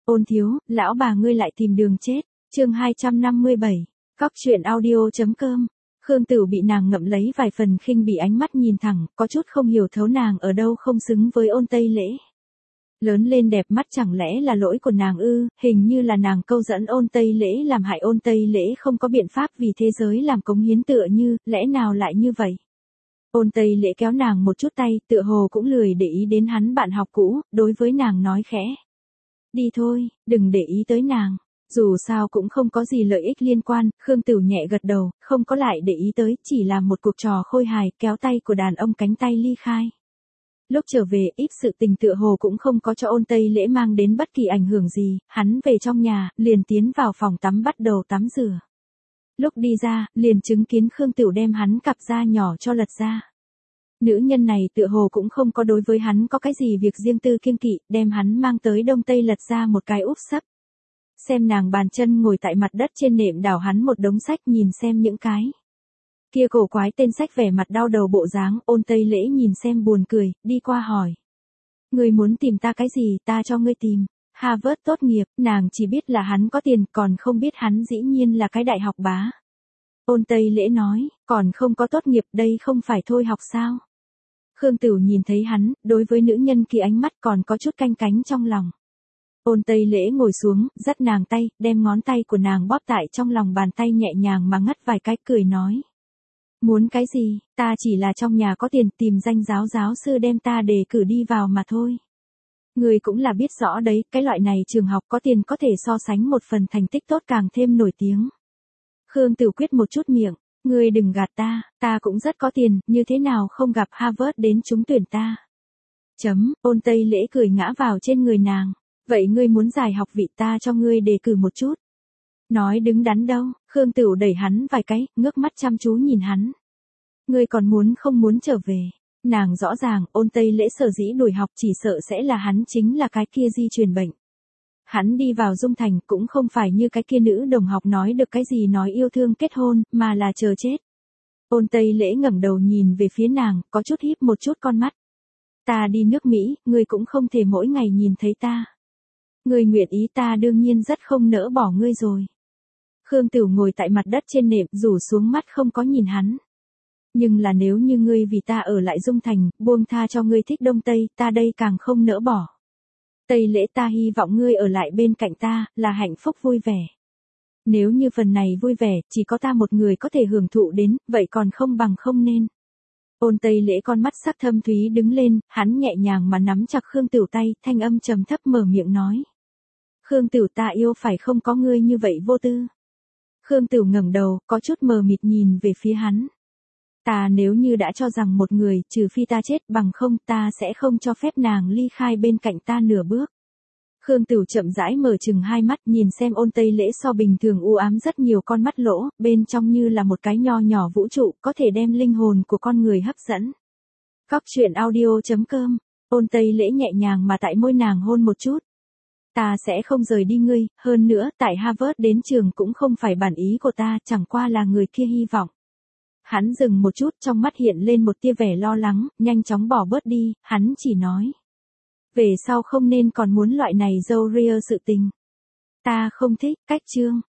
Ôn thiếu, lão bà ngươi lại tìm đường chết. Chương 257. Cóc truyện audio.com. Khương Tửu bị nàng ngậm lấy vài phần khinh bỉ, ánh mắt nhìn thẳng, có chút không hiểu thấu nàng ở đâu không xứng với Ôn Tây Lễ. Lớn lên đẹp mắt chẳng lẽ là lỗi của nàng ư? Hình như là nàng câu dẫn Ôn Tây Lễ làm hại Ôn Tây Lễ không có biện pháp vì thế giới làm cống hiến, tựa như, lẽ nào lại như vậy? Ôn Tây Lễ kéo nàng một chút tay, tựa hồ cũng lười để ý đến hắn bạn học cũ, đối với nàng nói khẽ. Đi thôi, đừng để ý tới nàng. Dù sao cũng không có gì lợi ích liên quan, Khương Tửu nhẹ gật đầu, không có lại để ý tới, chỉ là một cuộc trò khôi hài, kéo tay của đàn ông cánh tay ly khai. Lúc trở về, ít sự tình tựa hồ cũng không có cho Ôn Tây Lễ mang đến bất kỳ ảnh hưởng gì, hắn về trong nhà, liền tiến vào phòng tắm bắt đầu tắm rửa. Lúc đi ra, liền chứng kiến Khương Tửu đem hắn cặp da nhỏ cho lật ra. Nữ nhân này tựa hồ cũng không có đối với hắn có cái gì việc riêng tư kiêng kỵ, đem hắn mang tới Đông Tây lật ra một cái úp sấp. Xem nàng bàn chân ngồi tại mặt đất trên nệm, đảo hắn một đống sách, nhìn xem những cái kia cổ quái tên sách, vẻ mặt đau đầu bộ dáng. Ôn Tây Lễ nhìn xem buồn cười, đi qua hỏi. Người muốn tìm ta cái gì? Ta cho ngươi tìm. Harvard tốt nghiệp, nàng chỉ biết là hắn có tiền, còn không biết hắn dĩ nhiên là cái đại học bá. Ôn Tây Lễ nói, còn không có tốt nghiệp, đây không phải thôi học sao? Khương Tửu nhìn thấy hắn, đối với nữ nhân kia ánh mắt còn có chút canh cánh trong lòng. Ôn Tây Lễ ngồi xuống, dắt nàng tay, đem ngón tay của nàng bóp tại trong lòng bàn tay, nhẹ nhàng mà ngắt vài cái, cười nói. Muốn cái gì? Ta chỉ là trong nhà có tiền, tìm danh giáo sư đem ta đề cử đi vào mà thôi. Người cũng là biết rõ đấy, cái loại này trường học có tiền có thể so sánh một phần thành tích tốt càng thêm nổi tiếng. Khương Tửu quyết một chút miệng. Ngươi đừng gạt ta cũng rất có tiền, như thế nào không gặp Harvard đến trúng tuyển ta. Ôn Tây Lễ cười ngã vào trên người nàng. Vậy ngươi muốn giải học vị, ta cho ngươi đề cử một chút. Nói đứng đắn đâu, Khương Tửu đẩy hắn vài cái, ngước mắt chăm chú nhìn hắn. Ngươi còn muốn không muốn trở về. Nàng rõ ràng, Ôn Tây Lễ sở dĩ đuổi học chỉ sợ sẽ là hắn chính là cái kia di truyền bệnh. Hắn đi vào Dung Thành cũng không phải như cái kia nữ đồng học nói được cái gì nói yêu thương kết hôn, mà là chờ chết. Ôn Tây Lễ ngẩng đầu nhìn về phía nàng, có chút híp một chút con mắt. Ta đi nước Mỹ, ngươi cũng không thể mỗi ngày nhìn thấy ta. Ngươi nguyện ý, ta đương nhiên rất không nỡ bỏ ngươi rồi. Khương Tửu ngồi tại mặt đất trên nệm, rủ xuống mắt không có nhìn hắn. Nhưng là nếu như ngươi vì ta ở lại Dung Thành, buông tha cho ngươi thích Đông Tây, ta đây càng không nỡ bỏ. Tây Lễ, ta hy vọng ngươi ở lại bên cạnh ta, là hạnh phúc vui vẻ. Nếu như phần này vui vẻ, chỉ có ta một người có thể hưởng thụ đến, vậy còn không bằng không nên. Ôn Tây Lễ con mắt sắc thâm thúy đứng lên, hắn nhẹ nhàng mà nắm chặt Khương Tửu tay, thanh âm trầm thấp mở miệng nói. Khương Tửu, ta yêu phải không có ngươi như vậy vô tư. Khương Tửu ngẩng đầu, có chút mờ mịt nhìn về phía hắn. Ta nếu như đã cho rằng một người, trừ phi ta chết, bằng không ta sẽ không cho phép nàng ly khai bên cạnh ta nửa bước. Khương Tửu chậm rãi mở chừng hai mắt, nhìn xem Ôn Tây Lễ so bình thường u ám rất nhiều, con mắt lỗ, bên trong như là một cái nho nhỏ vũ trụ, có thể đem linh hồn của con người hấp dẫn. Cóc truyện audio.com. Ôn Tây Lễ nhẹ nhàng mà tại môi nàng hôn một chút. Ta sẽ không rời đi ngươi, hơn nữa, tại Harvard đến trường cũng không phải bản ý của ta, chẳng qua là người kia hy vọng. Hắn dừng một chút, trong mắt hiện lên một tia vẻ lo lắng, nhanh chóng bỏ bớt đi, hắn chỉ nói. Về sau không nên còn muốn loại này dâu ria sự tình. Ta không thích, cách chương.